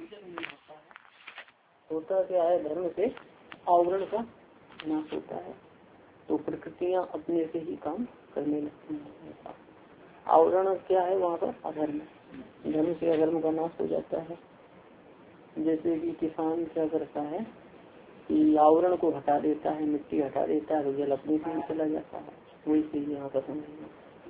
होता क्या है, धर्म से आवरण का नाश होता है। तो प्रकृतियां अपने से ही काम करने लगती हैं। आवरण क्या है वहाँ पर? अधर्म। धर्म से अधर्म का नाश हो जाता है। जैसे कि किसान क्या करता है कि आवरण को हटा देता है, मिट्टी हटा देता है, तो जल अपने से ही चला जाता है। वही चीज यहाँ पर समझना।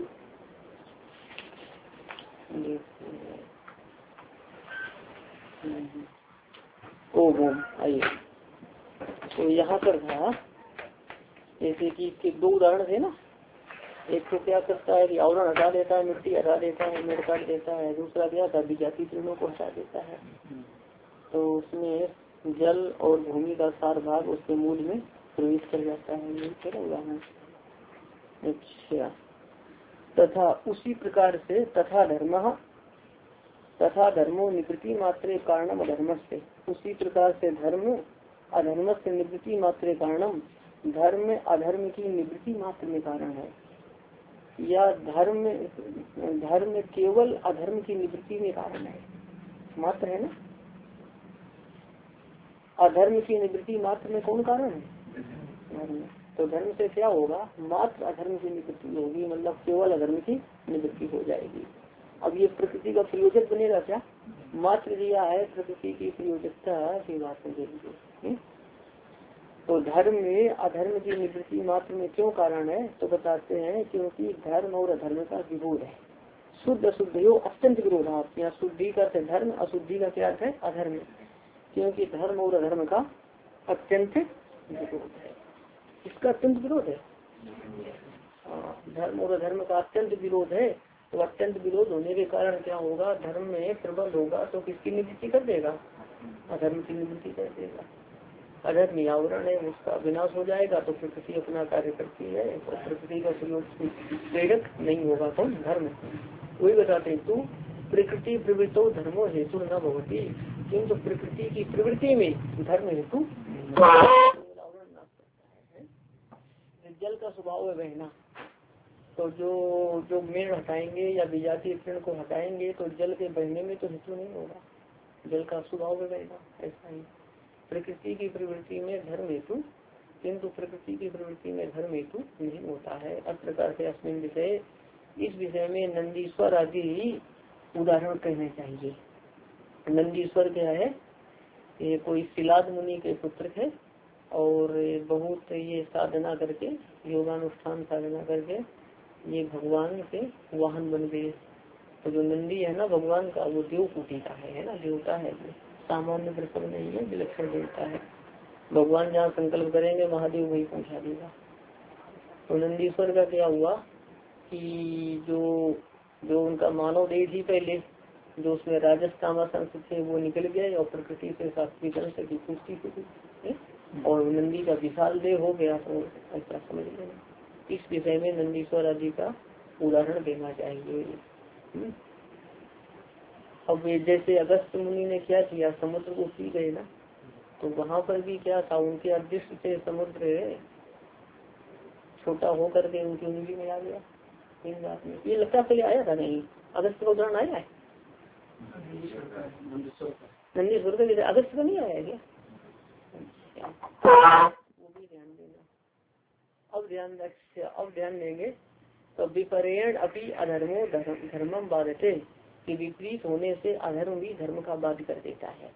ओम आइए। तो यहाँ पर था जैसे कि इसके दो उदाहरण थे ना। एक तो क्या करता है कि आवरण हटा देता है, मिट्टी हटा देता है, मेड़ काट देता है। दूसरा क्या था, विजाति तृणों को हटा देता है। तो उसमें जल और भूमि का सार भाग उसके मूल में प्रवेश कर जाता है। ये क्या उदाहरण। अच्छा, तथा उसी प्रकार से तथा धर्मो निवृत्ति मात्रे कारणम अधर्म से। उसी प्रकार से धर्म अधर्म से निवृत्ति मात्रे कारणम, धर्म अधर्म की निवृत्ति मात्र में कारण है। या धर्म केवल अधर्म की निवृत्ति में कारण है। मात्र है ना, अधर्म की निवृत्ति मात्र में कौन कारण है? धर्म। तो धर्म से क्या होगा, मात्र अधर्म की निवृत्ति होगी, मतलब केवल अधर्म की निवृत्ति हो जाएगी। अब ये प्रकृति का प्रयोजक बनेगा क्या? मात्र दिया है, प्रकृति की प्रयोजकता की बात हो। तो धर्म में अधर्म की निवृत्ति मात्र में क्यों कारण है? तो बताते हैं क्योंकि धर्म और अधर्म का विरोध है। शुद्ध अशुद्ध हो अत्यंत विरोधात। यहाँ शुद्धि का अर्थ है धर्म, अशुद्धि का क्या अर्थ है? अधर्म। क्योंकि धर्म और अधर्म का अत्यंत विरोध है। इसका अत्यंत विरोध है। धर्म और अधर्म का अत्यंत विरोध है। तो अत्यंत विरोध होने के कारण क्या होगा, धर्म में प्रबल होगा तो किसकी निवृत्ति कर देगा? अधर्म की निवृत्ति कर देगा। अधर्म आवरण है, उसका विनाश हो जाएगा तो प्रकृति अपना कार्य करती है। और प्रकृति का प्रेरक नहीं होगा कौन? धर्म। वही बताते हैं, तू प्रकृति प्रवृत्तो धर्मो हेतु न भवती। किंतु प्रकृति की प्रवृत्ति में धर्म हेतु जल का स्वभाव है बहना। तो जो मेड़ हटाएंगे या विजातीय पेड़ को हटाएंगे तो जल के बहने में तो हेतु नहीं होगा। जल का स्वभाव है बहना। ऐसा ही प्रकृति की प्रवृत्ति में धर्म हेतु, किंतु प्रकृति की प्रवृत्ति में धर्म हेतु नहीं होता है। इस प्रकार से अस्मिन विषय, इस विषय में नंदीश्वर आदि उदाहरण कहने चाहिए। नंदीश्वर क्या है? ये कोई शिलाद मुनि के पुत्र है और बहुत ये साधना करके, योगानुष्ठान साधना करके ये भगवान के वाहन बन गए। तो जो नंदी है ना भगवान का, वो देव कोटि का है ना, देवता है। सामान्य वृषभ नहीं है, विलक्षण देवता है। भगवान जहाँ संकल्प करेंगे महादेव वही पहुँचा देगा। तो नंदीश्वर का क्या हुआ कि जो उनका मानव देह थी पहले, जो उसमें राजस तामस अंश थे वो निकल गए और प्रकृति से सात्विक अंश की पुष्टि हुई और नंदी का विशाल देह हो गया। तो ऐसा समझ लेना। इस विषय में नंदीश्वर आदि का उदाहरण देना चाहिए। अब जैसे अगस्त मुनि ने क्या किया, समुद्र को पी गए ना, तो वहाँ पर भी क्या था, उनके अदृष्ट से समुद्र छोटा होकर के उनकी उंगली में आ गया। इन रात में ये लगता पहले आया था नहीं, अगस्त का उदाहरण आया है नंदीश्वर का, अगस्त का नहीं आया क्या? वो भी ध्यान देना। अब ध्यान देंगे। तो विपरेण अपनी अधर्मो धर्मम बाधते, कि विपरीत होने से अधर्म भी धर्म का बाध कर देता है।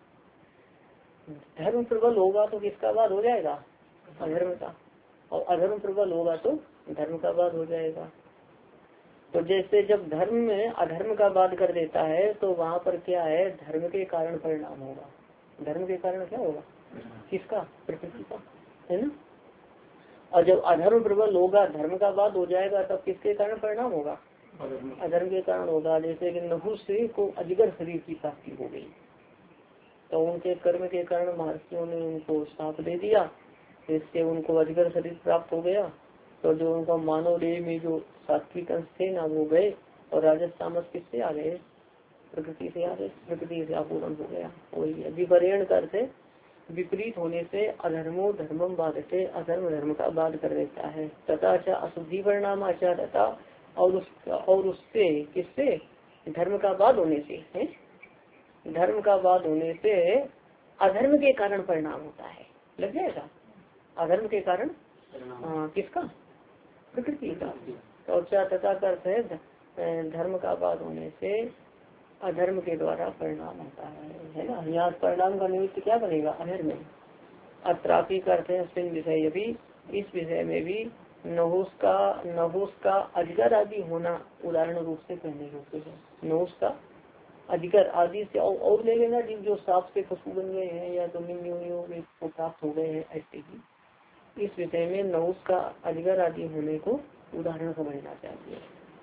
धर्म प्रबल होगा तो किसका बाध हो जाएगा? अधर्म का। और अधर्म प्रबल होगा तो धर्म का बाध हो जाएगा। तो जैसे जब धर्म में अधर्म का बाध कर देता है तो वहाँ पर क्या है, धर्म के कारण परिणाम होगा। धर्म के कारण क्या होगा? किसका? प्रकृति का, है ना। और जब अधर्म प्रबल होगा, धर्म का बाध हो जाएगा, तब किसके कारण परिणाम होगा? अधर्म के कारण होगा। जैसे कि नहुष को अजगर शरीर की प्राप्ति हो गई, तो उनके कर्म के कारण महर्षियों ने उनको श्राप दे दिया, इससे उनको अजगर शरीर प्राप्त हो गया। तो जो उनका मानव देह में जो सात्विक अंश थे ना वो गए और राजस तामस किससे आ गए? प्रकृति से आ गए। प्रकृति से अपूर्ण हो गया। वही विपरेण करते विपरीत होने से अधर्मो धर्मम बाधते, अधर्म धर्म का बाध कर देता है। तथा अशुद्धि परिणाम और उससे किससे? धर्म का बाध होने से है। धर्म का बाद होने से अधर्म के कारण परिणाम होता है। लग जाएगा, अधर्म के कारण किसका? प्रकृति का। और क्या तथा का अर्थ है धर्म का बाद होने से अधर्म के द्वारा परिणाम होता है ना। यहाँ परिणाम का निमित्त क्या बनेगा? अधर्म। अत्रापि करते हैं स्पिन विषय भी, इस विषय में भी नहुस का अजगर आदि होना उदाहरण रूप से कहने योग्य है। नहुस का अजगर आदि से और ले लेना जो सांप से पशु बन गए हैं या जमीन योनियों में प्राप्त हो गए हैं, ऐसे ही इस विषय में नहुस का अजगर आदि होने को उदाहरण समझना चाहिए।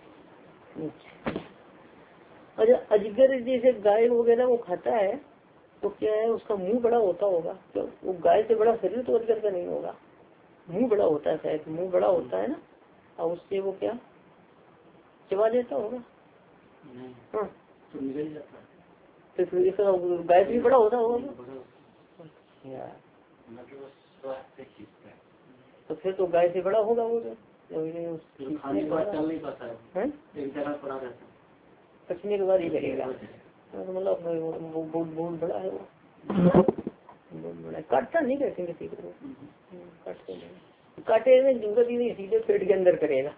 अच्छा, अजगर जैसे गाय वगैरह वो खाता है तो क्या है, उसका मुंह बड़ा होता होगा? तो वो गाय से बड़ा शरीर तो अजगर का नहीं होगा, मुंह बड़ा होता है शायद, मुंह बड़ा होता है ना, और उससे वो क्या चबा देता होगा? हाँ, तो गाय से भी बड़ा होता होगा। तो फिर तो गाय से बड़ा होगा वो, पचने के बाद ही करेगा, मतलब बहुत बड़ा है वो, बहुत बड़ा। काटता नहीं कहते किसी को, काटते नहीं, काटे में जरूरत ही नहीं, सीधे पेट के अंदर करेगा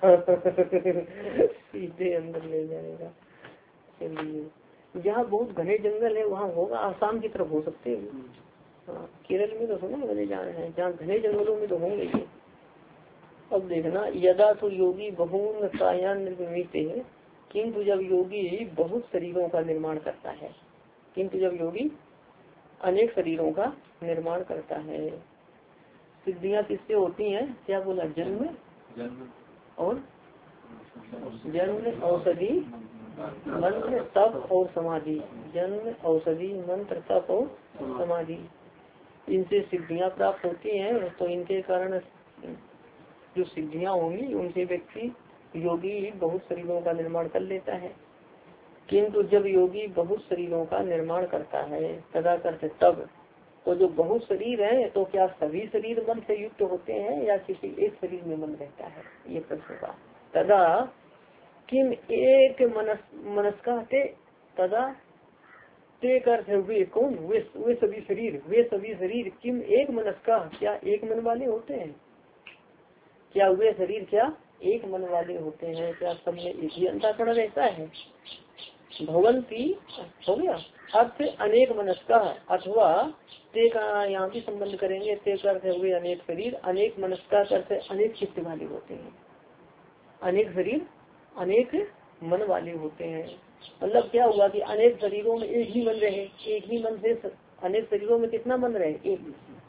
सीधे अंदर ले जाएगा। चलिए, जहाँ बहुत घने जंगल है वहाँ होगा, आसाम की तरफ हो सकते हैं। हाँ, केरल में तो सुना मैंने जा रहे हैं, जहाँ घने जंगलों में तो होंगे ये। अब देखना, यदा तो योगी बहुन कायान निर्मित है, किंतु जब योगी बहुत शरीरों का निर्माण करता है, किंतु जब योगी अनेक शरीरों का निर्माण करता है। सिद्धियां किससे होती हैं? क्या बोला? जन्म और जन्म, औषधि, मंत्र, तप और समाधि। जन्म, औषधि, मंत्र, तप और समाधि, इनसे सिद्धियां प्राप्त होती हैं। तो इनके कारण जो सिद्धियां होंगी उनसे व्यक्ति योगी बहुत शरीरों का निर्माण कर लेता है। किंतु जब योगी बहुत शरीरों का निर्माण करता है, तदा करते तब, तो जो बहुत शरीर है तो क्या सभी शरीर मन से युक्त होते हैं या किसी एक शरीर में मन रहता है? ये प्रश्न का। तदा किम एक मनस्का ते, तदा ते करते वे कौन? वे सभी शरीर किम एक मनस्का, क्या एक मन वाले होते हैं? क्या वे शरीर क्या एक मन वाले होते हैं? क्या सब में एक ही अंतःकरण रहता है? भगवंती हो गया अर्थ अनेक मनस्का, अथवा ते का यहाँ भी संबंध करेंगे, ते करते हुए अनेक शरीर, अनेक मनस्का करते अनेक चित्त वाले होते हैं। अनेक शरीर अनेक मन वाले होते हैं, मतलब क्या हुआ कि अनेक शरीरों में एक ही मन रहे, एक ही मन से अनेक शरीरों में कितना मन रहे? एक।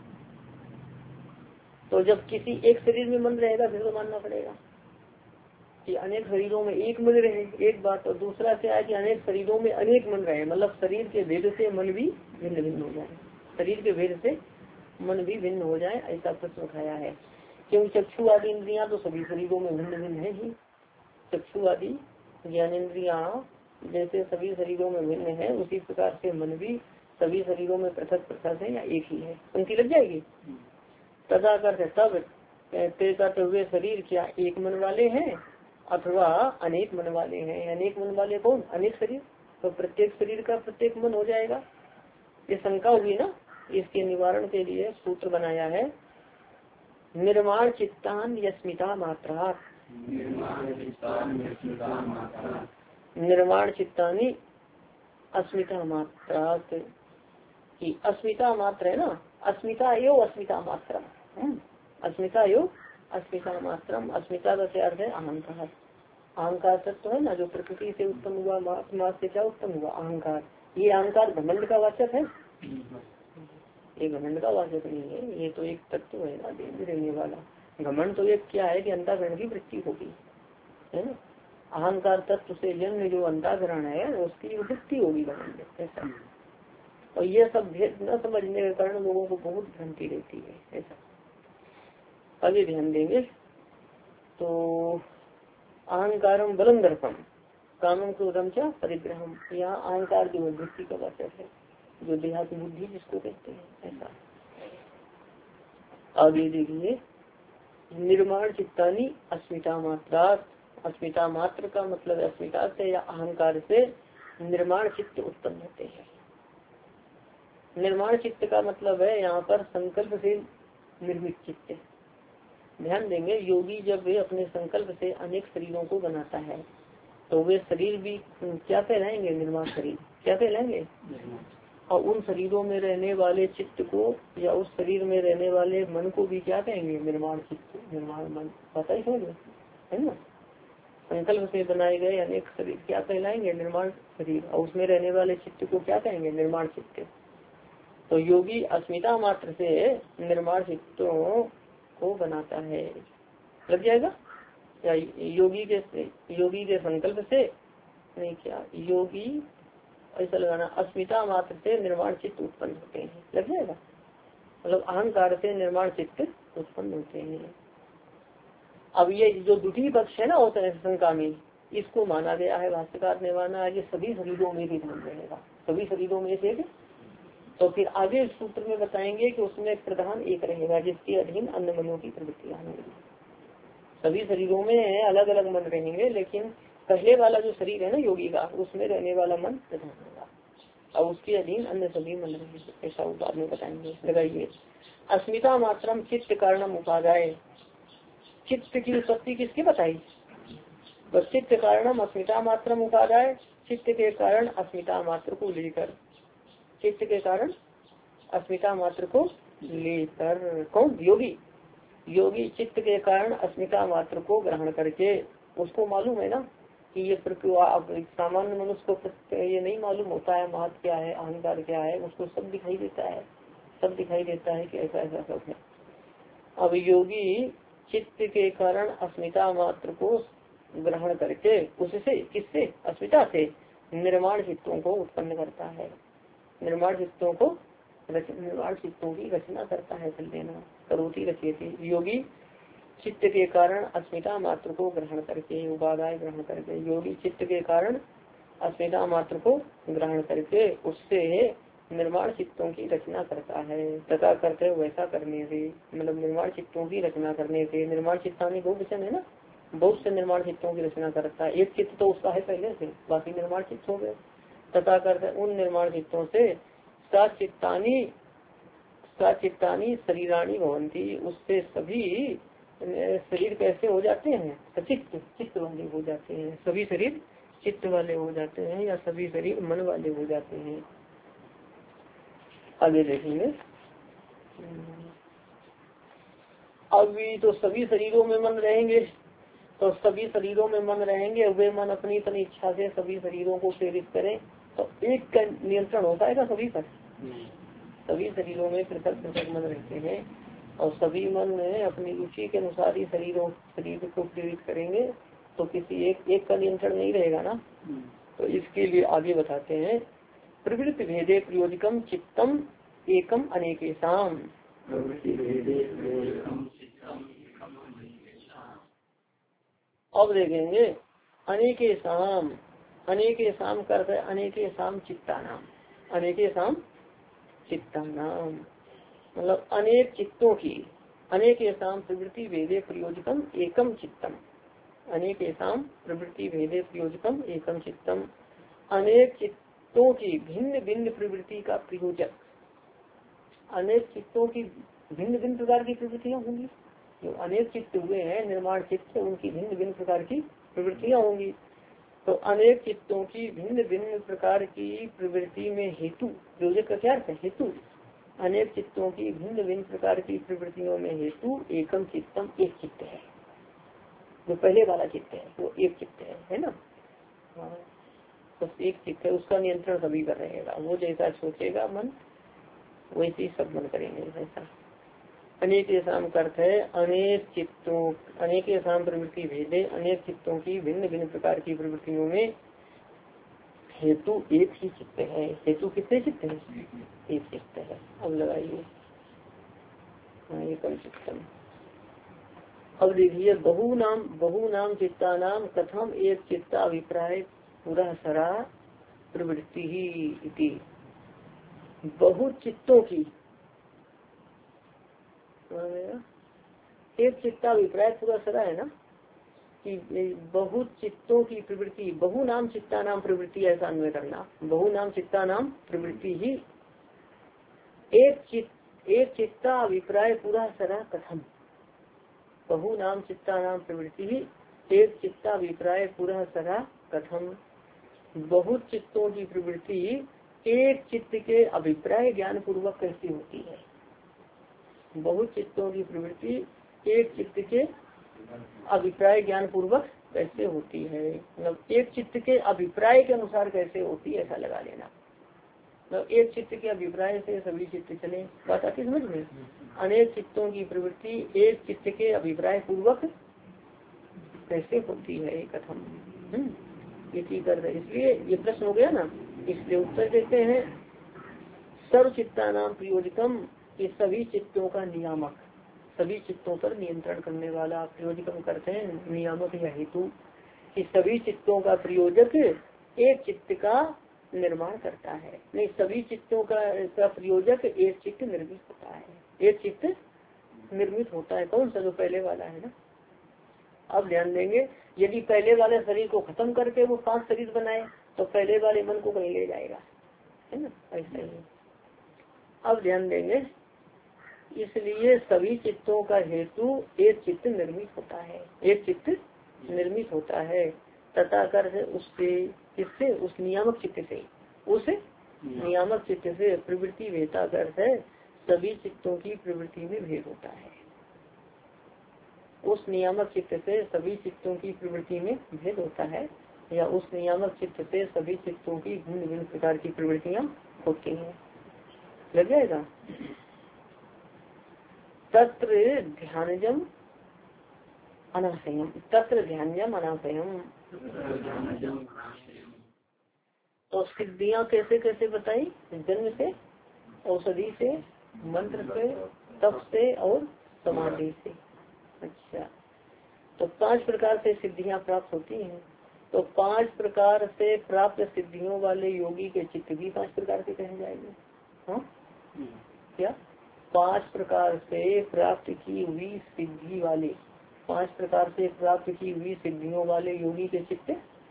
तो जब किसी एक शरीर में मन रहेगा फिर तो मानना पड़ेगा कि अनेक शरीरों में एक मन रहे, एक बात। और दूसरा क्या है कि अनेक शरीरों में अनेक मन रहे, मतलब शरीर के भेद से मन भी भिन्न भिन्न हो जाए, शरीर के भेद से मन भी भिन्न हो जाए, ऐसा प्रश्न उठाया है। क्योंकि चक्षु आदि इंद्रियां तो सभी शरीरों में भिन्न भिन्न है ही, चक्षु आदि ज्ञानेन्द्रियां जैसे सभी शरीरों में भिन्न है, उसी प्रकार से मन भी सभी शरीरों में पृथक पृथक है या एक ही है। उनकी लग जाएगी। तथा करते तब करते हुए शरीर क्या एक मन वाले हैं अथवा अनेक मन वाले हैं? अनेक मन वाले कौन? अनेक शरीर। तो प्रत्येक शरीर का प्रत्येक मन हो जाएगा, ये शंका हुई ना। इसके निवारण के लिए सूत्र बनाया है, निर्माण चित्तान यस्मिता मात्रा, निर्माण चित्तानी अस्मिता मात्रा की, अस्मिता मात्र है ना, अस्मिता एवं अस्मिता मात्रा, अस्मिता एवं अस्मिता मात्रम। अस्मिता का क्या अर्थ है? अहंकार। अहंकार तत्व है ना जो प्रकृति से उत्पन्न हुआ, मात्र से क्या उत्पन्न हुआ? अहंकार। ये अहंकार घमंड का वाचक है, ये घमंड का वाचक नहीं है, ये तो एक तत्व है ना देने वाला। घमंड तो एक क्या है कि अंतःकरण की वृत्ति होगी, है ना। अहंकार तत्व से जन्म जो अंतःकरण है उसकी वृत्ति होगी घमंड, ऐसा। और ये सब भेद न समझने के कारण लोगों को बहुत भ्रांति रहती है, ऐसा। आगे ध्यान देंगे तो अहंकारम बलम दर्पम कामम क्रोधम क्या परिग्रहम, यहाँ अहंकार जो वृत्ति का वाचक है, जो देहाती बुद्धि जिसको कहते हैं, ऐसा। आगे देखिए, निर्माण चित्तानी अस्मिता मात्रा। अस्मिता मात्र का मतलब अस्मिता से या अहंकार से निर्माण चित्त उत्पन्न होते हैं। निर्माण चित्त का मतलब है यहाँ पर संकल्प से निर्मित चित्त। ध्यान देंगे, योगी जब वे अपने संकल्प से अनेक शरीरों को बनाता है तो वे शरीर भी क्या कहलाएंगे? निर्माण शरीर क्या कहलाएंगे? और उन शरीरों में रहने वाले चित्त को या उस शरीर में रहने वाले मन को भी क्या कहेंगे? निर्माण चित्त, निर्माण मन। पता ही है ना। संकल्प से बनाए गए अनेक शरीर क्या कहलाएंगे? निर्माण शरीर। और उसमें रहने वाले चित्त को क्या कहेंगे? निर्माण चित्त। तो योगी अस्मिता मात्र से निर्माण चित्तों को बनाता है। लग जाएगा? या योगी के संकल्प से नहीं, क्या योगी ऐसा लगाना, अस्मिता मात्र से निर्माण चित्त उत्पन्न होते हैं। लग जाएगा? मतलब अहंकार से निर्माण चित्त उत्पन्न होते हैं। अब ये जो द्वितीय पक्ष है ना शंका में, इसको माना गया है, भाष्यकार ने माना है कि सभी शरीरों में भी बन रहेगा, सभी शरीरों में से। तो फिर आगे सूत्र में बताएंगे कि उसमें प्रधान एक रहेगा जिसके अधीन अन्य मनों की प्रवृत्तियां होंगी। सभी शरीरों में अलग अलग मन रहेंगे, लेकिन पहले वाला जो शरीर है ना योगी का, उसमें रहने वाला मन प्रधान होगा और उसके अधीन अन्य सभी मन रहेंगे। ऐसा बाद में बताएंगे। लगाइए, अस्मिता मात्रम चित्त कारणम उपादाय। चित्त की उत्पत्ति किसके बताई? तो चित्त कारणम अस्मिता मात्रम उपादाय, चित्त के कारण अस्मिता मात्र को लेकर, चित्त के कारण अस्मिता मात्र को लेकर। कौन? योगी। योगी चित्त के कारण अस्मिता मात्र को ग्रहण करके, उसको मालूम है ना कि ये सामान्य मनुष्य को ये नहीं मालूम होता है महत्व क्या है, अहंकार क्या है, उसको सब दिखाई देता है, सब दिखाई देता है कि ऐसा ऐसा सब है। अब योगी चित्त के कारण अस्मिता मात्र को ग्रहण करके उससे, किससे? अस्मिता से निर्माण चित्तों को उत्पन्न करता है। निर्माण चित्तों को निर्माण चित्तों की रचना करता है। चल देना, करोति रचयति। योगी चित्त के कारण अस्मिता मात्र को ग्रहण करके, उपादाय ग्रहण करके, योगी चित्त के कारण अस्मिता मात्र को ग्रहण करके उससे निर्माण चित्तों की रचना करता है। तथा करते वैसा करने से, मतलब निर्माण चित्तों की रचना करने से, निर्माण चित्तानी बहुवचन है ना, बहुत से निर्माण चित्तों की रचना करता है। एक चित्त तो उसका है पहले से, बाकी निर्माण चित्त हो गए। तथा करते उन निर्माण चित्तों से सचित्तानी शरीराणी भवंती, उससे सभी शरीर कैसे हो जाते हैं? सचित्त, चित्त वाले हो जाते हैं। सभी शरीर चित्त वाले हो जाते हैं या सभी शरीर मन वाले हो जाते हैं। आगे देखेंगे। अभी तो सभी शरीरों में मन रहेंगे, तो सभी शरीरों में मन रहेंगे, वे मन अपनी अपनी इच्छा से सभी शरीरों को प्रेरित करें, तो एक का नियंत्रण होता है ना सभी पर। सभी शरीरों में पृथक पृथक मन रहते हैं और सभी मन अपनी रुचि के अनुसार ही शरीर को प्रेरित करेंगे, तो किसी एक का नियंत्रण नहीं रहेगा ना। तो इसके लिए आगे बताते हैं, प्रवृत्ति भेदे प्रयोजकम चित्तम एकम अनेकेशाम। अब देखेंगे अनेकेशाम, अनेकेशाम करते अनेकेशाम चित्तानाम, अनेकेशाम चित्तानाम मतलब अनेक चित्तों की, अनेकेशाम प्रवृत्ति भेदे प्रयोजकम एकम चित्तम, अनेकेशाम प्रवृत्ति भेदे प्रयोजकम एकम चित्तम। अनेक चित्तों की भिन्न भिन्न प्रवृत्ति का प्रयोजक, अनेक चित्तों की भिन्न भिन्न प्रकार की प्रवृत्तियां होंगी। जो अनेक चित्त हुए हैं निर्माण चित्त, उनकी भिन्न भिन्न प्रकार की प्रवृत्तियां होंगी। तो अनेक चित्तों की भिन्न भिन्न प्रकार की प्रवृत्ति में हेतु, प्रयोजक का क्या अर्थ है? हेतु। अनेक चित्तों की भिन्न भिन्न प्रकार की प्रवृत्तियों में हेतु एकम चित्तम, एक चित्त है। जो पहले वाला चित्त है वो एक चित्त है ना। हाँ, तो एक चित्त है, उसका नियंत्रण सभी पर रहेगा। वो जैसा सोचेगा मन वैसे ही सब मन करेंगे ऐसा। अनेक शाम का अर्थ है अनेक चित्तों, अनेक शाम प्रवृत्ति भेदे, अनेक चित्तों की भिन्न भिन्न प्रकार की प्रवृत्तियों में हेतु एक ही चित्त है। हेतु कितने चित्त है? एक चित्त है। अब लगाइए एकम चित्तम। अब देखिए बहु नाम चित्ता नाम कथम एक चित्ता अभिप्राय पूरा सरा प्रवृत्ति ही इति। बहुत चित्तों की, एक चित्ता अभिप्राय पूरा सरा है ना कि बहुत चित्तों की प्रवृत्ति, बहु नाम चित्ता नाम प्रवृत्ति, ऐसा अन्वय करना। बहु नाम चित्ता नाम प्रवृत्ति ही एक चित्ता अभिप्राय पूरा सरा कथम, बहु नाम चित्ता नाम प्रवृत्ति ही एक चित्ता अभिप्राय पूरा सरा कथम। बहुत चित्तों की प्रवृत्ति एक चित्त के अभिप्राय ज्ञान पूर्वक कैसी होती है। बहुत चित्तों की प्रवृत्ति एक चित्त के अभिप्राय ज्ञान पूर्वक कैसे होती है, मतलब एक चित्त के अभिप्राय के अनुसार कैसे होती है, ऐसा लगा लेना। मतलब एक चित्त के अभिप्राय से सभी चित्त चले, बात आती समझ में। अनेक चित्तों की प्रवृत्ति एक चित्त के अभिप्राय पूर्वक कैसे होती है कथम। ये कर रहे, इसलिए ये प्रश्न हो गया ना, इसलिए उत्तर देते हैं सर्व चित्ता नाम प्रयोजकम, ये सभी चित्तों का नियामक, सभी चित्तों पर नियंत्रण करने वाला। प्रयोजकम करते हैं नियामक या हेतु, कि सभी चित्तों का प्रयोजक एक चित्त का निर्माण करता है। नहीं, सभी चित्तों का प्रयोजक एक चित्त निर्मित होता है, एक चित्त निर्मित होता है। कौन सा? जो पहले वाला है ना। अब ध्यान देंगे, यदि पहले वाले शरीर को खत्म करके वो 5 शरीर बनाए तो पहले वाले मन को कहीं ले जाएगा, है ना, ऐसा ही। अब ध्यान देंगे, इसलिए सभी चित्तों का हेतु एक चित्त निर्मित होता है, एक चित्त निर्मित होता है। तथा कर उससे, किससे? उस नियामक चित्त से, उस नियामक चित्त से प्रवृत्ति भेदा कर है, सभी चित्तों की प्रवृत्ति में भेद होता है। उस नियामक चित्त से सभी चित्तों की प्रवृत्ति में भेद होता है, या उस नियामक चित्त से सभी चित्तों की भिन्न भिन्न प्रकार की प्रवृत्तियां होती हैं। लग जाएगा। तत्र ध्यानजम अनाशयम, तत्र ध्यानजम अनाशयम। तो सिद्धियां कैसे कैसे बताई? जन्म से, औषधि से, मंत्र से, तप से और समाधि से। अच्छा, तो 5 प्रकार से सिद्धियां प्राप्त होती हैं। तो 5 प्रकार से प्राप्त सिद्धियों वाले योगी के चित्त भी 5 प्रकार के कहे जाएंगे। हाँ क्या? 5 प्रकार से प्राप्त की हुई सिद्धि वाले, 5 प्रकार से प्राप्त की हुई सिद्धियों वाले योगी के चित्त,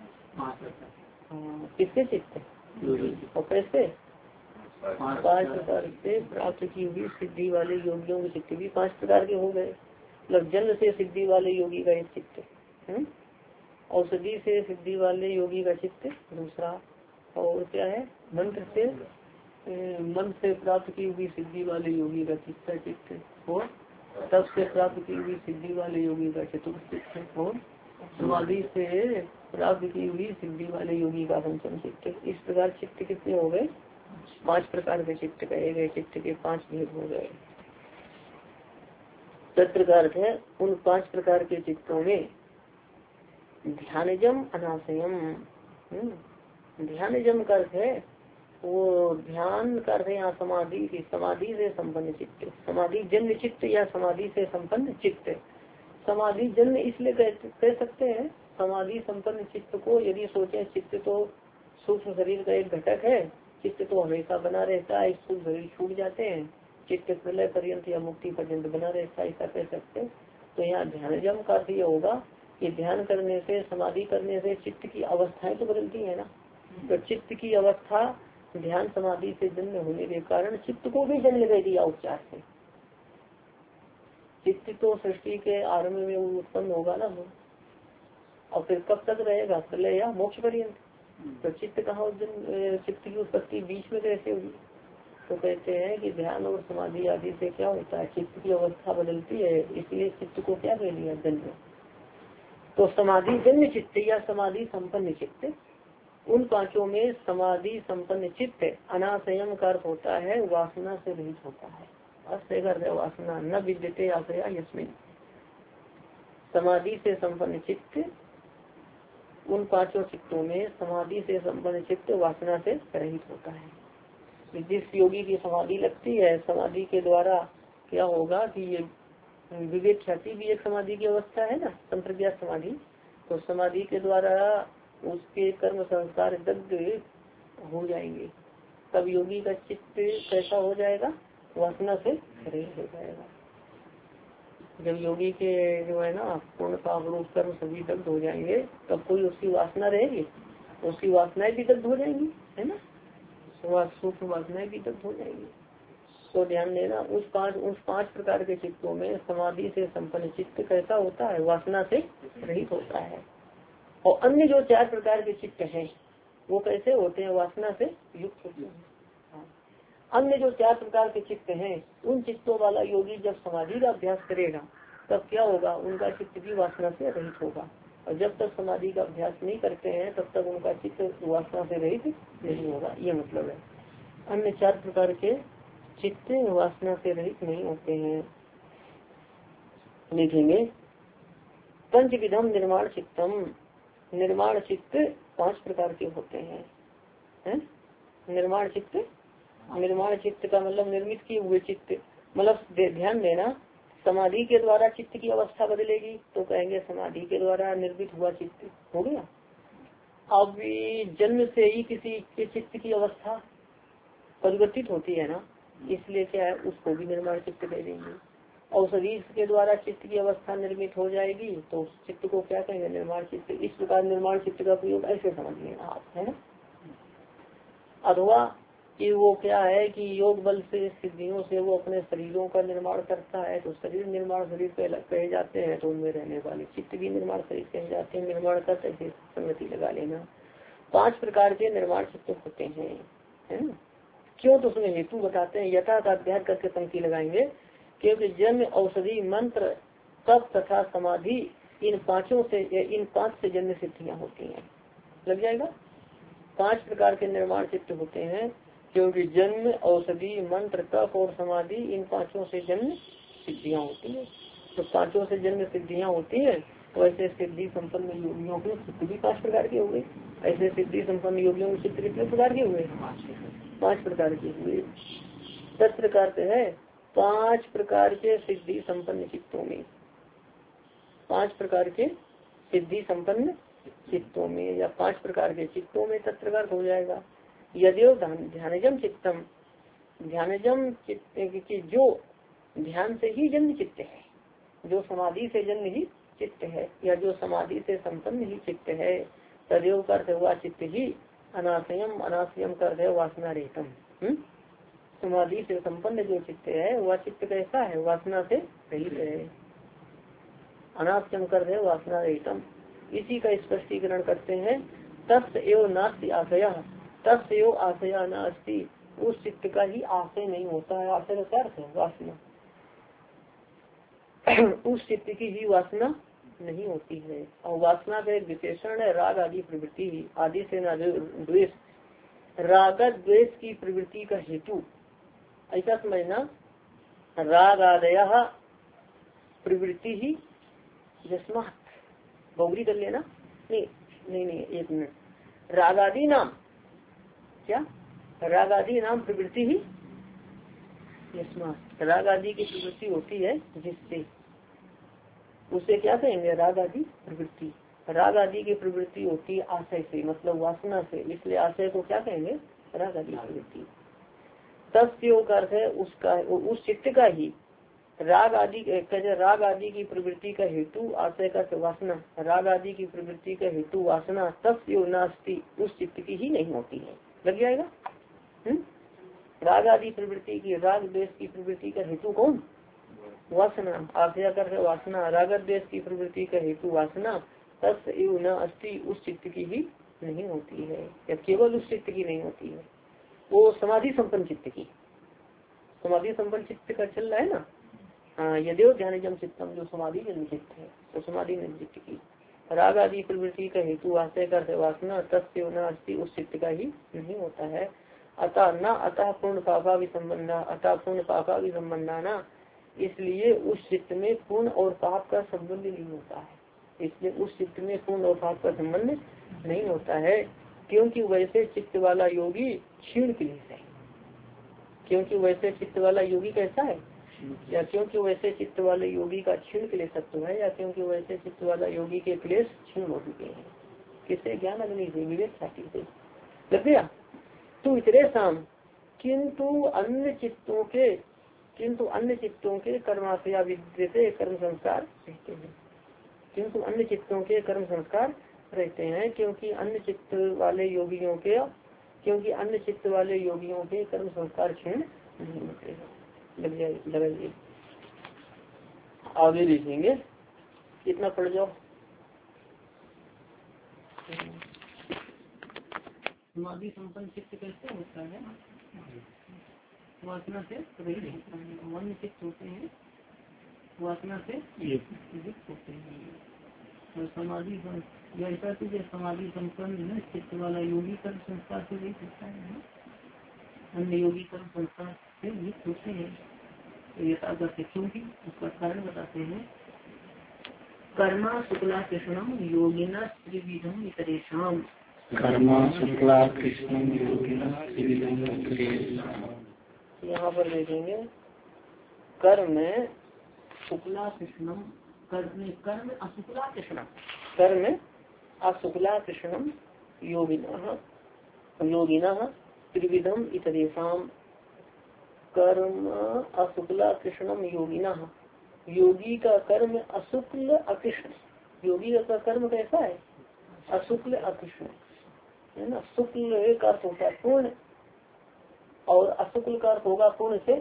किसके चित्त? और कैसे? 5 प्रकार से प्राप्त की हुई सिद्धि वाले योगियों के चित्त भी 5 प्रकार के हो गए। मतलब जन्म से सिद्धि वाले योगी का एक चित्त, औषधि से सिद्धि वाले योगी का चित्त दूसरा, और क्या है? मंत्र से प्राप्त की हुई सिद्धि वाले योगी का चित्त, और तप से प्राप्त की हुई सिद्धि वाले योगी का चतुर्थ चित्त, और समाधि से प्राप्त की हुई सिद्धि वाले योगी का पंचम चित्त। इस प्रकार चित्त कितने हो गए? 5 प्रकार के चित्त कहे गए। चित्त के 5 भेद हो गए। तत्प्रकार है उन 5 प्रकार के चित्तों में ध्यानजम अनाशयम। ध्यानजम का अर्थ है वो ध्यान कर रहे हैं समाधि की, समाधि से संपन्न चित्त, समाधि जन्य चित्त या समाधि से संपन्न चित्त। समाधि जन्य इसलिए कह सकते हैं, समाधि संपन्न चित्त को यदि सोचे, चित्त तो सूक्ष्म शरीर का एक घटक है, चित्त तो हमेशा बना रहता है, सूक्ष्म शरीर छूट जाते हैं, चित्त प्रलय पर्यंत या मुक्ति पर्यंत बना रहता है, ऐसा कह सकते। तो यहाँ ध्यानजम का अर्थ यह होगा कि ध्यान करने से, समाधि करने से चित्त की अवस्थाएं तो बदलती है ना। तो चित्त की अवस्था ध्यान समाधि से जन्म होने के कारण चित्त को भी जन्म दे दिया उपचार से। चित्त तो सृष्टि के आरंभ में उत्पन्न होगा ना, और फिर कब तक रहेगा? प्रलय या मोक्ष पर्यंत। तो चित्त कहाँ, चित्त की उत्पत्ति बीच में कैसे हुई? तो कहते हैं कि ध्यान और समाधि आदि से क्या होता है, चित्त की अवस्था बदलती है, इसलिए चित्त को क्या कह दिया? जन्म। तो समाधि जन्य चित्त या समाधि संपन्न चित्त, उन 5 में समाधि संपन्न चित्त अनाशयम का अर्थ होता है वासना से रहित होता है। अस्य वासना न विद्यते आश्रया यस्मिन। समाधि से संपन्न चित्त, उन 5 चित्तों में समाधि से संपन्न चित्त वासना से रहित होता है। जिस योगी की समाधि लगती है, समाधि के द्वारा क्या होगा कि ये विवेक ख्याति भी एक समाधि की अवस्था है ना, संप्रज्ञात समाधि। तो समाधि के द्वारा उसके कर्म संस्कार दग्ध हो जाएंगे, तब योगी का चित्त कैसा हो जाएगा? वासना से रहित हो जाएगा। जब योगी के जो है ना पूर्ण कामरूप कर्म सभी दग्ध हो जाएंगे, तब कोई उसकी वासना रहेगी, उसकी वासनाएं भी दग्ध हो जाएंगी, है ना, सूक्ष्म वासनाएं भी दग्ध हो जाएंगी। तो ध्यान देना उस पांच प्रकार के चित्तों में समाधि से संपन्न चित्त कैसा होता है, वासना से रहित होता है। और अन्य जो 4 प्रकार के चित्त हैं वो कैसे होते हैं, वासना से युक्त होते हैं। अन्य जो 4 प्रकार के चित्त हैं उन चित्तों वाला योगी जब समाधि का अभ्यास करेगा तब क्या होगा, उनका चित्त भी वासना से रहित होगा। और जब तक समाधि का अभ्यास नहीं करते हैं तब तक उनका चित्त वासना से रहित नहीं होगा, ये मतलब है। अन्य 4 प्रकार के चित्त वासना से रहित नहीं होते हैं। लिखेंगे पंचविधम निर्माण चित्तम, निर्माण चित्त 5 प्रकार के होते हैं, है? निर्माण चित्त, निर्माण चित्त का मतलब निर्मित किए हुए चित्त, मतलब ध्यान देना समाधि के द्वारा चित्त की अवस्था बदलेगी तो कहेंगे समाधि के द्वारा निर्मित हुआ चित्त हो गया। अब जन्म से ही किसी के चित्त की अवस्था परिवर्तित होती है ना, इसलिए क्या है उसको भी निर्माण चित्त कह देंगे। और शरीर के द्वारा चित्त की अवस्था निर्मित हो जाएगी तो उस चित्त को क्या कहेंगे, निर्माण चित्त। इस प्रकार निर्माण चित्त का प्रयोग ऐसे समझ लेना आप, है ना। अथवा कि वो क्या है कि योग बल से सिद्धियों से वो अपने शरीरों का निर्माण करता है तो शरीर निर्माण शरीर कहे जाते हैं, तो उनमें रहने वाले चित्त भी निर्माण शरीर कहे जाते हैं। निर्माण का ऐसे संगति लगा लेना। 5 प्रकार के निर्माण चित्त होते हैं, है ना। क्यों, तो उसमें हेतु बताते हैं। यथा का अध्ययन करके पंक्ति लगाएंगे, क्योंकि जन्म, औषधि, मंत्र, तप तथा समाधि इन 5 से जन्म सिद्धियां होती हैं। लग जाएगा। 5 प्रकार के निर्माण चित्त होते हैं क्योंकि जन्म, औषधि, मंत्र, तप और समाधि इन 5 से जन्म सिद्धियां होती है। तो 5 से जन्म सिद्धियां होती है, वैसे सिद्धि संपन्न योगियों के चित्त भी 5 प्रकार के हुए। ऐसे सिद्धि संपन्न योगियों के चित्त कितने प्रकार के हुए, 5 प्रकार के हुए। 10 प्रकार से है 5 प्रकार के सिद्धि संपन्न चित्तों में, 5 प्रकार के सिद्धि संपन्न चित्तों में या 5 प्रकार के चित्तों में तत्प्रकार हो जाएगा। यदि ध्यानजम चित्तम, ध्यानजम चित्त की जो ध्यान से ही जन्म चित्त है, जो समाधि से जन्म ही चित्त है या जो समाधि से संपन्न ही चित्त है, तदेव कर हुआ चित्त ही अनाशयम, अनाशयम कर वासना रहितम। समाधि से संपन्न जो चित्त है वह चित्त कैसा है, वासना से रहित है। अनाशयम कर वासना रहितम, इसी का स्पष्टीकरण करते हैं। तस् एवं नास्ति आशय, तस् एवं आशय नास्ति, उस चित्त का ही आशय नहीं होता है। आशय का अर्थ है वासना, उस चित्त की ही वासना नहीं होती है। और वासना का एक विशेषण है राग आदि प्रवृत्ति, आदि से न द्वेष, राग द्वेष की प्रवृत्ति का हेतु। ऐसा समझना, राग आदय प्रवृत्ति ही जस्मात्, बहुरी कर लेना, नहीं एक मिनट, रागादि नाम क्या, रागादि नाम प्रवृत्ति ही यस्मात्, राग आदि की प्रवृत्ति होती है जिससे, उसे क्या कहेंगे, राग आदि प्रवृत्ति। राग आदि की प्रवृत्ति होती है आशय से, मतलब वासना से, इसलिए आशय को क्या कहेंगे, राग आदि प्रवृत्ति। तस्योग अर्थ है उसका, उस चित्त का ही राग आदि कहते, राग आदि की प्रवृत्ति का हेतु आशय का वासना, राग आदि की प्रवृत्ति का हेतु वासना, तस्योग नास्ति, उस चित्त की ही नहीं होती है। लग जाएगा। राग आदि प्रवृत्ति की, राग द्वेष की प्रवृत्ति का हेतु कौन, वासना, आशय कर वासना, राग द्वेष की प्रवृत्ति का हेतु वासना, तस्योग न अस्ति, उस चित्त की ही नहीं होती है, या केवल उस चित्त की नहीं होती है, वो समाधि संपन्न चित्त की, समाधि संपन्न चित्त का चल रहा है ना। हाँ, यदि ध्यान जम चित्तम, जो समाधि जन्म चित्त है, तो समाधि जन्म चित्त की राग आदि प्रवृत्ति का हेतु आशय कर वासना, तस्य न अस्ति, उस चित्त का ही नहीं होता है। अतः न अतः पूर्ण पापा विसंबंधा, अतः पूर्ण पापा विसंबंधा न, इसलिए उस चित्त में पूर्ण और पाप का संबंध नहीं होता है, इसलिए उस चित्त में पूर्ण और पाप का संबंध नहीं होता है, क्योंकि वैसे चित्त वाला योगी क्षीण क्लेश है। क्योंकि वैसे चित्त वाला योगी कैसा है, या क्योंकि वैसे चित्त वाले योगी का क्षीण क्लेश तत्व है, या क्योंकि वैसे चित्त वाला योगी के क्लेश क्षीण हो चुके हैं, किससे, ज्ञान अग्नि से, विवेक साथी से। लग गया। तो इतने शाम, किंतु अन्य चित्तों के कर्माशया विद्यते कर्म संस्कार रहते हैं, किंतु अन्य चित्तों के कर्म संस्कार रहते हैं, क्योंकि अन्य चित्त वाले योगियों के कर्म संस्कार क्षीण नहीं होते हैं। लग जाएगी लगाइए। आगे लिखेंगे, कितना पढ़ जाओ। समाधि संपन्न चित्त कैसे होता है? वासना से रहित होता है। मन चित्त होते हैं, वासना से युक्त होते हैं। और समाधि जैसा कि समाधि संपन्न चित्त वाला योगी कर्म संस्कार से रहित होता है, अन्य योगी कर्म संस्कार से युक्त होते हैं। यथागत क्योंकि उसका कारण बताते हैं। कर्मा शुक्ला कृष्णम योगिना त्रिविधम इतरेषाम। कर्मा शुक्ला कृष्णम योगिना त्रिविधम इतरेषाम। यहाँ पर देखेंगे कर्म शुक्ला कृष्णम, कर्म अशुक्ला कृष्णम, कर्म अशुक्ला कृष्णम योगिना त्रिविधम इतरेषाम। कर्म अशुक्ला कृष्णम योगिना, योगी का कर्म अशुक्ल अकृष्ण। योगी का कर्म कैसा है? अशुक्ल अकृष्ण है ना। शुक्ल का अर्थ होता है पूर्ण और अशुक्ल का अर्थ होगा पूर्ण से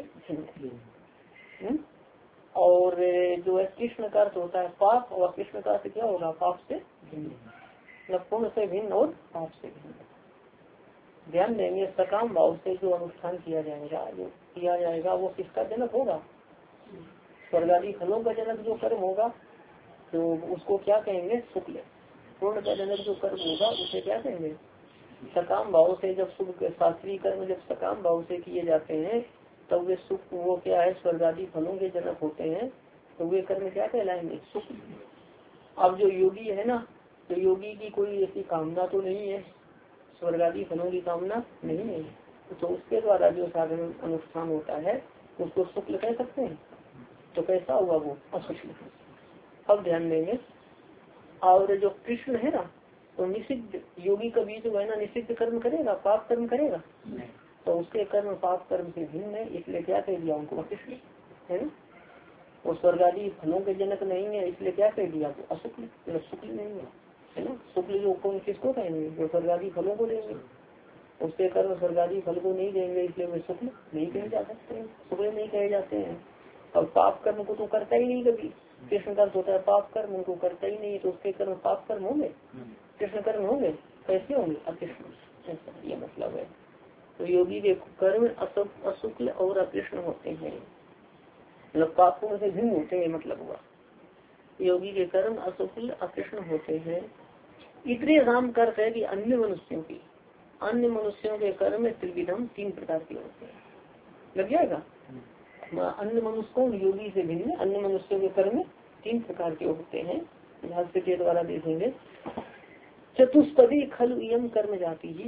भिन्न। और जो है कृष्ण का अर्थ होता है पाप, और कृष्ण का अर्थ क्या होगा? पाप से भिन्न, मतलब पूर्ण से भिन्न और पाप से भिन्न। ध्यान देंगे सकाम भाव से जो अनुष्ठान किया जाएगा, जो किया जाएगा वो किसका जनक होगा? स्वर्गादि फलों का जनक जो कर्म होगा तो उसको क्या कहेंगे? शुक्ल। पूर्ण का जनक जो कर्म होगा उसे क्या कहेंगे? सकाम भाव से। जब शुभ शास्त्रीय कर्म जब सकाम भाव से किए जाते हैं तब वे सुख, वो क्या है? स्वर्गादि फलों के जनक होते हैं, तो वे कर्म क्या कहलाएंगे? शुक्ल। अब जो योगी है ना, तो योगी की कोई ऐसी कामना तो नहीं है, स्वर्गादि फलों की कामना नहीं है, तो उसके द्वारा जो साधन अनुष्ठान होता है उसको शुक्ल कह सकते हैं। तो कैसा हुआ वो? अशुक्ल। अब ध्यान देंगे, और जो कृष्ण है ना, तो निषिद्ध योगी कभी जो है ना निषिद्ध कर्म करेगा? पाप कर्म करेगा? तो उसके कर्म पाप कर्म से भिन्न है, इसलिए क्या कह दिया उनको? अकृष्ण है ना। वो स्वर्गादि फलों के जनक नहीं है, इसलिए क्या कह दिया? तो अशुक्ल, मतलब शुक्ल नहीं है ना। शुक्ल जो कौन किसको कहेंगे? जो स्वर्गादि फलों को देंगे, उसके कर्म स्वर्गादि फल को नहीं देंगे, इसलिए वे शुक्ल नहीं कहे जा सकते हैं, शुक्ल नहीं कहे जाते हैं। और पाप कर्म को तो करता ही नहीं कभी। कृष्ण कर्म होता है पाप कर्म, उनको करता ही नहीं, तो उसके कर्म पाप कर्म होंगे? कृष्ण कर्म होंगे? कैसे होंगे? अकृष्ण, ये मतलब है। तो योगी के कर्म अशुक्ल और अकृष्ण होते हैं, मतलब पापों से भिन्न होते हैं, मतलब हुआ। योगी के कर्म अशुक्ल अकृष्ण होते हैं। इतने राम कर्त है कि अन्य मनुष्यों की, अन्य मनुष्यों के कर्म त्रिविधम, तीन प्रकार के होते हैं। लग जाएगा। अन्य मनुष्य को योगी से भिन्न अन्य मनुष्यों के कर्म तीन प्रकार के होते हैं। भाष्य के द्वारा देखेंगे। चतुष्पदी खलु इयम कर्म जाति ही,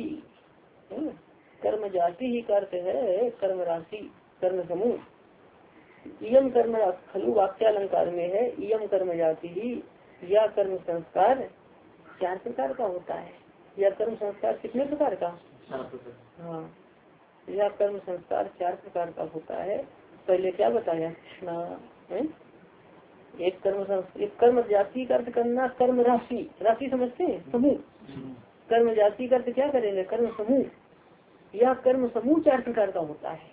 कर्म जाति ही का अर्थ है कर्म राशि, कर्म समूह। इयम कर्म खलु वाक्यालंकार में है, इयम कर्म जाति ही, या कर्म संस्कार चार प्रकार का होता है। या कर्म संस्कार कितने प्रकार का? हाँ, यह कर्म संस्कार चार प्रकार का होता है। पहले क्या बताया? कृष्णा एक कर्म जाति का अर्थ करना, कर्म राशि, राशि समझते हैं? समूह। कर्म जाति का अर्थ क्या करेंगे? कर्म समूह। यह कर्म समूह चार प्रकार का होता है।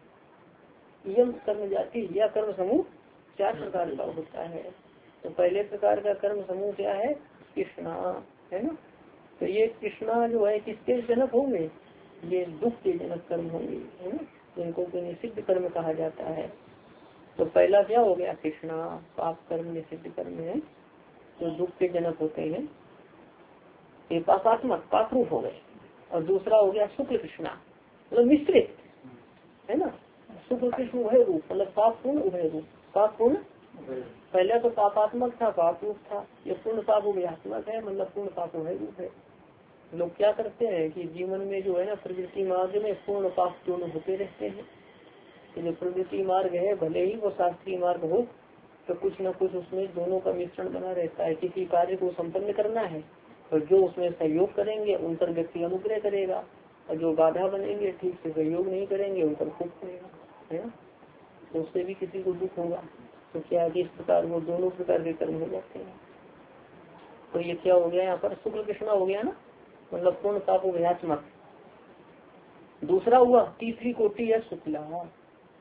यम कर्म जाति या कर्म समूह चार प्रकार का होता है। तो पहले प्रकार का कर्म समूह क्या है? कृष्णा है ना। तो ये कृष्णा जो है किसके जनक होंगे? ये दुख के जनक कर्म होंगे, है ना। इनको तो निषिद्ध कर्म कहा जाता है। तो पहला क्या हो गया? कृष्णा, पाप कर्म निषिद्ध कर्म है, जो दुख के जनक होते हैं, ये पापात्मक पाप रूप हो गए। और दूसरा हो गया शुक्ल कृष्णा, मतलब मिश्रित, है ना। शुक्ल कृष्ण उभय रूप, मतलब पाप पूर्ण उभय रूप। पाप पूर्ण, पहले तो पापात्मक था, पाप रूप था। ये पूर्ण पाप उभयात्मक है, मतलब पूर्ण पाप उभय रूप है। लोग क्या करते हैं कि जीवन में जो है ना प्रवृत्ति मार्ग में पूर्ण पाप दोनों होते रहते हैं। जो प्रवृत्ति मार्ग है भले ही वो शास्त्रीय मार्ग हो, तो कुछ न कुछ उसमें दोनों का मिश्रण बना रहता है। किसी कार्य को संपन्न करना है और जो उसमें सहयोग करेंगे उन पर व्यक्ति अनुग्रह करेगा, और जो बाधा बनेंगे, ठीक से सहयोग नहीं करेंगे, उन पर दुख करेगा, है ना। तो उससे भी किसी को दुख होगा। तो क्या इस प्रकार वो दोनों प्रकार के कर्म हो जाते हैं। तो ये क्या हो गया यहाँ पर? शुक्ल कृष्णा हो गया ना, मतलब पूर्ण पाप उभयात्मक। दूसरा हुआ तीसरी कोटि है शुक्ला,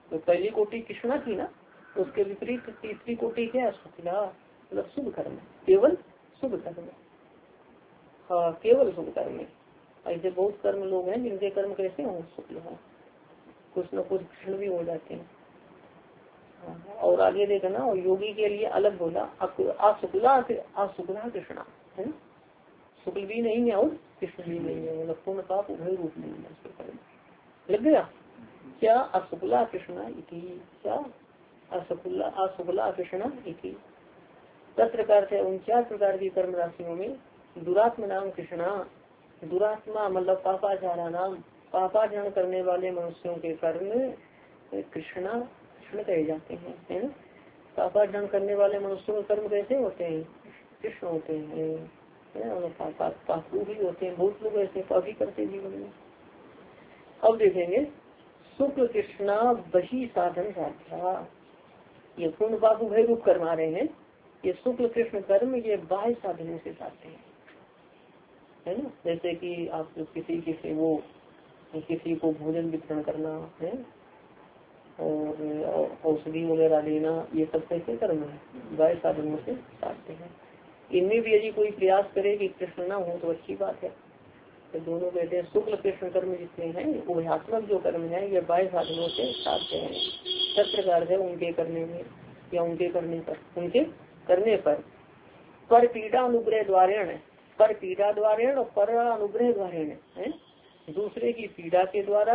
तो पहली कोटि कृष्णा की ना, उसके विपरीत तीसरी कोटि क्या है? शुक्ला, मतलब शुभ कर्म, केवल शुभ कर्म। हाँ, केवल शुभ कर्म। ऐसे बहुत कर्म लोग हैं जिनके कर्म कैसे हों? शुक्ल हो, कुछ न कुछ क्षण भी हो जाते हैं। और आगे देखना, और योगी के लिए अलग बोला, शुक्ला कृष्णा है ना, शुक्ल भी नहीं है और कृष्ण भी नहीं है, मतलब पूर्ण पाप उभय रूप नहीं है उसके कर्म। लग गया क्या? अशुक्ला कृष्णा इति, क्या अशुक्ला कृष्णा इति। तत्र का अर्थ है उन 4 प्रकार की कर्म राशियों में दुरात्मा नाम कृष्णा, दुरात्मा मतलब पापाचारा नाम, पापाचरण करने वाले मनुष्यों के कर्म कृष्णा, कृष्ण कहे जाते हैं, है ना। पापाचरण करने वाले मनुष्यों के कर्म कैसे होते हैं? कृष्ण होते हैं, पापू भी होते हैं, बहुत लोग ऐसे पापी करते जीवन में। अब देखेंगे शुक्ल कृष्णा बही साधन साध्या, ये पूर्ण पाप उभय रूप कर्म आ रहे हैं। ये शुक्ल कृष्ण कर्म ये बाह्य साधनों से साधते हैं, है ना। जैसे कि आप किसी को भोजन वितरण करना है और औषधि वगैरह लेना, ये सब कैसे कर्म है? बाह्य साधनों से साधते हैं। इनमें भी यदि कोई प्रयास करे कि कृष्ण ना हो तो अच्छी बात है। तो दोनों कहते हैं शुक्ल कृष्ण कर्म जितने हैं उभयात्मक जो कर्म है ये बाह्य साधनों से साधते हैं। सब प्रकार है उनके करने में या उनके करने पर पीड़ा अनुग्रह द्वारेण, पर पीड़ा द्वारेण और पर अनुग्रह द्वारेण है, दूसरे की पीड़ा के द्वारा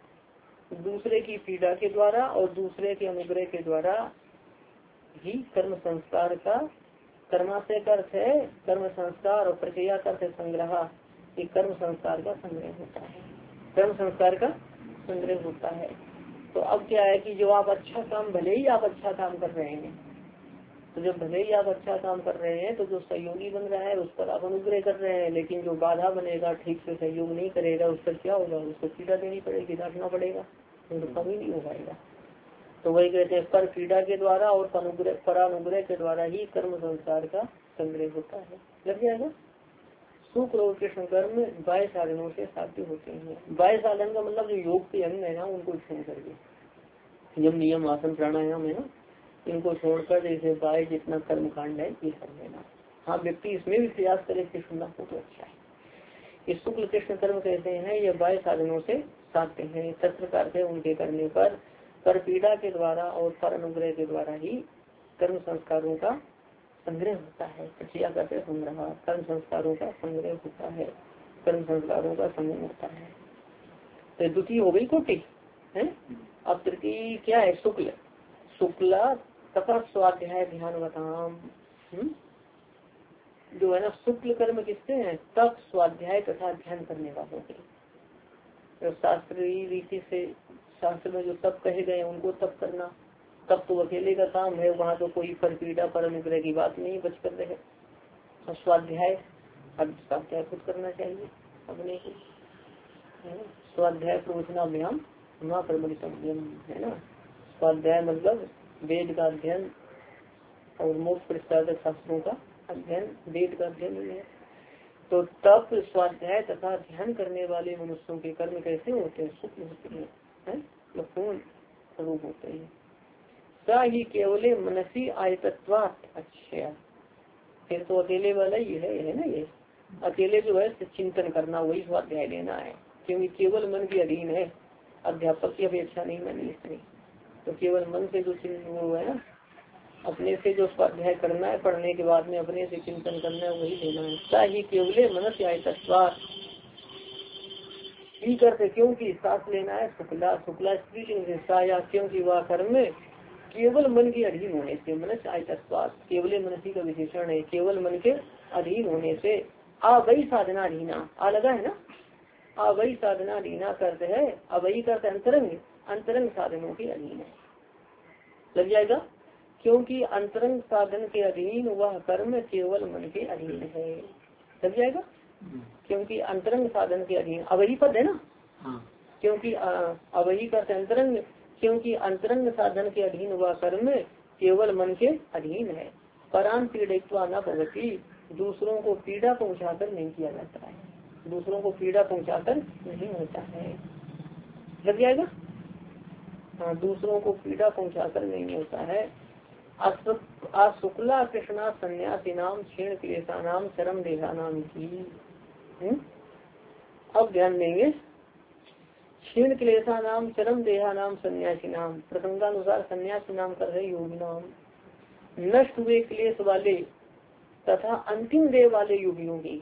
और दूसरे के अनुग्रह के द्वारा ही कर्म संस्कार का, कर्माशय का अर्थ है कर्म संस्कार और प्रक्रिया का अर्थ है संग्रह, ये कर्म संस्कार का संग्रह होता है, कर्म संस्कार का संग्रह होता है। तो अब क्या है कि जो आप अच्छा काम, भले ही आप अच्छा काम कर रहे हैं, तो जब भले ही आप अच्छा काम कर रहे हैं तो जो सहयोगी बन रहा है उस पर आप अनुग्रह कर रहे हैं, लेकिन जो बाधा बनेगा, ठीक से सहयोग नहीं करेगा, उस पर क्या होगा? उसको पीड़ा देनी पड़ेगी, डांटना पड़ेगा, तो कभी नहीं हो पाएगा। तो वही कहते हैं पर पीड़ा के द्वारा और परानुग्रह के द्वारा ही कर्म संस्कार का संग्रह होता है। लग जाएगा। शुक्ल और कृष्ण कर्म बाह्य साधनों से साध्य होते हैं। बाह्य साधन का मतलब जो योग के अंग है ना उनको छोड़ करके, यम नियम आसन प्राणायाम है ना, इनको छोड़कर जैसे बाह्य जितना कर्म कांड है ये कर लेना। हाँ, व्यक्ति इसमें भी प्रयास करे कृष्ण ना हो तो अच्छा है। ये शुक्ल कृष्ण कर्म कहते हैं ये बाह्य साधनों से साधते हैं। तत्र करते उनके करने पर पीड़ा के द्वारा और पर अनुग्रह के द्वारा ही कर्म संस्कारों का संग्रह होता है। प्रक्रिया करते संग्रह, कर्म संस्कारों का संग्रह होता है, कर्म संस्कारों का संग्रह होता है। तो द्वितीय हो गई कोटि है। अब तृतीय क्या है? शुक्ला तथा स्वाध्याय ध्यान बताम, जो है ना शुक्ल कर्म किससे है? तप स्वाध्याय तथा ध्यान करने वालों के। तो शास्त्रीय रीति से शास्त्र में जो तप कहे गए उनको तप करना, तब तो अकेले का काम है, वहाँ तो कोई पर पीड़ा पर अनुग्रह की बात नहीं बच कर रहे। और स्वाध्याय, अब स्वाध्याय खुद करना चाहिए अपने को, स्वाध्याय प्रवचनाभ्याम न प्रमणितव्यम है ना। स्वाध्याय मतलब वेद का अध्ययन और मोक्ष प्रतिपादक शास्त्रों का अध्ययन, वेद का अध्ययन है। तो तप स्वाध्याय तथा ध्यान करने वाले मनुष्यों के कर्म कैसे होते हैं? शुक्ल होते हैं, पूर्ण स्वरूप होते हैं। सा ही केवले मनसी आयतत्वात्। अच्छा, फिर तो अकेले वाला ही है ना, ये अकेले जो है चिंतन करना वही स्वाध्याय लेना है, क्योंकि केवल मन के अधीन है, अध्यापक की अपेक्षा नहीं मानी इसने। तो केवल मन से जो वो है ना, अपने से जो स्वाध्याय करना है, पढ़ने के बाद में अपने से चिंतन करना है वही लेना है। सा ही केवले मनसी आयतत्वात् ही करते, क्योंकि सांस लेना है शुक्ला, शुक्ला स्त्री या क्योंकि वह कर्म केवल मन के अधीन होने से, मनस आयतत्वात् केवल मनसी का विशेषण है, केवल मन के अधीन होने से अवई साधना अधीना, आ लगा है ना, अवई साधना अधीना करते है, अवई करते अंतरंग, अंतरंग साधनों के अधीन है। लग जाएगा, क्योंकि अंतरंग साधन के अधीन वह कर्म केवल मन के अधीन है। लग जाएगा, क्योंकि अंतरंग साधन के अधीन, अवही पद है ना, क्योंकि अवही करते अंतरंग, क्योंकि अंतरंग साधन के अधीन वह कर्म केवल मन के अधीन है। परान पीड़ित्वा न भवति, दूसरों को पीड़ा पहुंचाकर नहीं किया जाता है, दूसरों को पीड़ा पहुंचाकर नहीं होता है। लग जाएगा। हाँ, दूसरों को पीड़ा पहुंचाकर नहीं होता है। शुक्ला कृष्णा सन्यासी नाम क्षीण क्लेशा नाम चरम देहा नाम की। अब ध्यान देंगे, क्षीण क्लेशा नाम चरम देहा नाम सन्यासी नाम, प्रसंगानुसार सन्यासी नाम कर रहे योगी नाम। नष्ट हुए क्लेश वाले तथा अंतिम देह वाले योगियों की,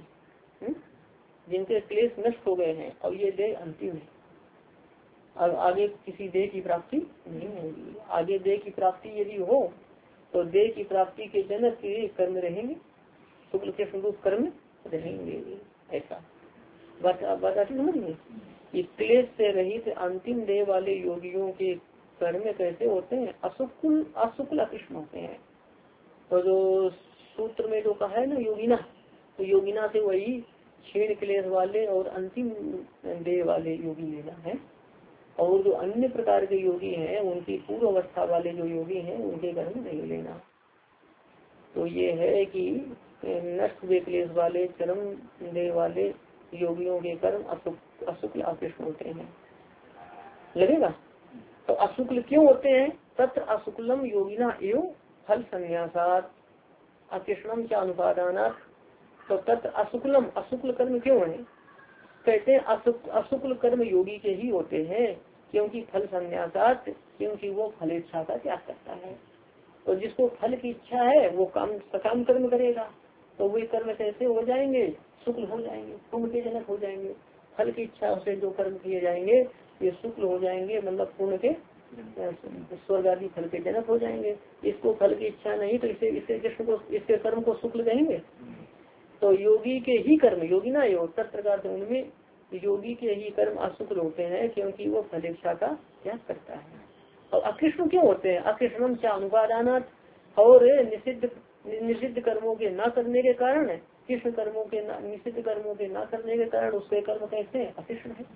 जिनके क्लेश नष्ट हो गए हैं और ये देह अंतिम है, अब आगे किसी देह की प्राप्ति नहीं होगी। आगे देह की प्राप्ति यदि हो तो देह की प्राप्ति के जनक के कर्म रहेंगे, शुक्ल के स्वरूप कर्म रहेंगे। ऐसा बात आती समझ में। इस क्लेश से रहित अंतिम देह वाले योगियों के कर्म कैसे होते हैं? अशुक्ल अकृष्ण होते हैं। तो जो सूत्र में जो कहा है ना योगिना, तो योगिना से वही क्षीण क्लेश वाले और अंतिम देह वाले योगी लेना है। और जो अन्य प्रकार के योगी हैं उनकी पूर्व अवस्था वाले जो योगी हैं उनके कर्म नहीं लेना। तो ये है कि नष्ट हुए क्लेश वाले चरम देह वाले योगियों के कर्म अशुक्ल अकृष्ण होते हैं। लगेगा? तो अशुक्ल क्यों होते हैं? तत्र अशुक्लम योगिना एवं फल संन्यासात अकृष्णम च अनुपादानात्। तो तत्र अशुक्लम, अशुक्ल कर्म क्यों है? कहते हैं अशुक्ल कर्म योगी के ही होते हैं, क्योंकि फल संन्यासात, क्योंकि वो फलेच्छा का त्याग करता है। तो जिसको फल की इच्छा है वो सकाम कर्म करेगा, तो वे कर्म कैसे हो जाएंगे? शुक्ल हो जाएंगे, पुण्य के जनक हो जाएंगे। फल की इच्छा से जो कर्म किए जाएंगे ये शुक्ल हो जाएंगे, मतलब पुण्य के स्वर्ग आदि फल के जनक हो जाएंगे। इसको फल की इच्छा नहीं तो इसके कर्म को शुक्ल कहेंगे। तो योगी के ही कर्म, योगी ना योग तत्प्रकार से उनमें योगी के ही कर्म अशुक्ल होते हैं, क्योंकि वो फलेच्छा का त्याग करता है। और अकृष्ण क्यों होते हैं? अकृष्णम च अनुपादानात्, और निषिद्ध कर्मों के न करने के कारण, कृष्ण कर्मों के निषिद्ध कर्मों के न करने के कारण उसके कर्म कैसे हैं? अकृष्ण है।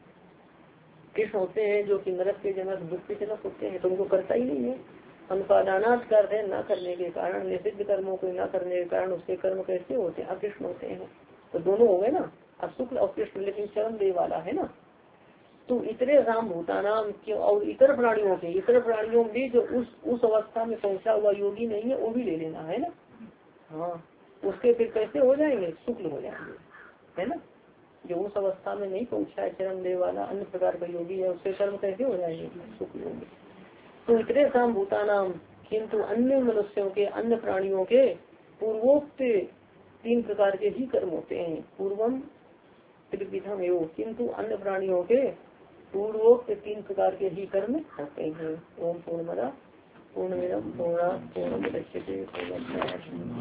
कृष्ण होते हैं जो कि नरक के जनक, दुख के जनक होते हैं, तो उनको करता ही नहीं है। अनुपादानात् कर है न करने के कारण, निषिद्ध कर्मों को न करने के कारण उसके कर्म कैसे होते हैं? अकृष्ण होते हैं। तो दोनों हो गए ना, अशुक्ल और कृष्ण, लेकिन चरम देह वाला है ना। तो इतने राम भूतानाम क्यों, और इतर प्राणियों भी जो उस अवस्था में पहुंचा हुआ योगी नहीं है वो भी ले लेना है ना। हाँ, उसके फिर कैसे हो जाएंगे? शुक्ल हो जाएंगे, है ना। जो उस अवस्था में नहीं पहुंचा है चरम देह वाला अन्य प्रकार का योगी है, उसके कर्म कैसे हो जाएंगे? शुक्ल होंगे। तो इतने राम भूतानाम, किंतु अन्य मनुष्यों के, अन्य प्राणियों के पूर्वोक्त 3 प्रकार के ही कर्म होते हैं। पूर्वम त्रिविधम एवं, किंतु अन्य प्राणियों के पूर्वोक्त 3 प्रकार के ही कर्म होते हैं। ओम पूर्णमदा पूर्णमिदं पूर्णात् पूर्णमुदच्यते पूर्णमेवावशिष्यते।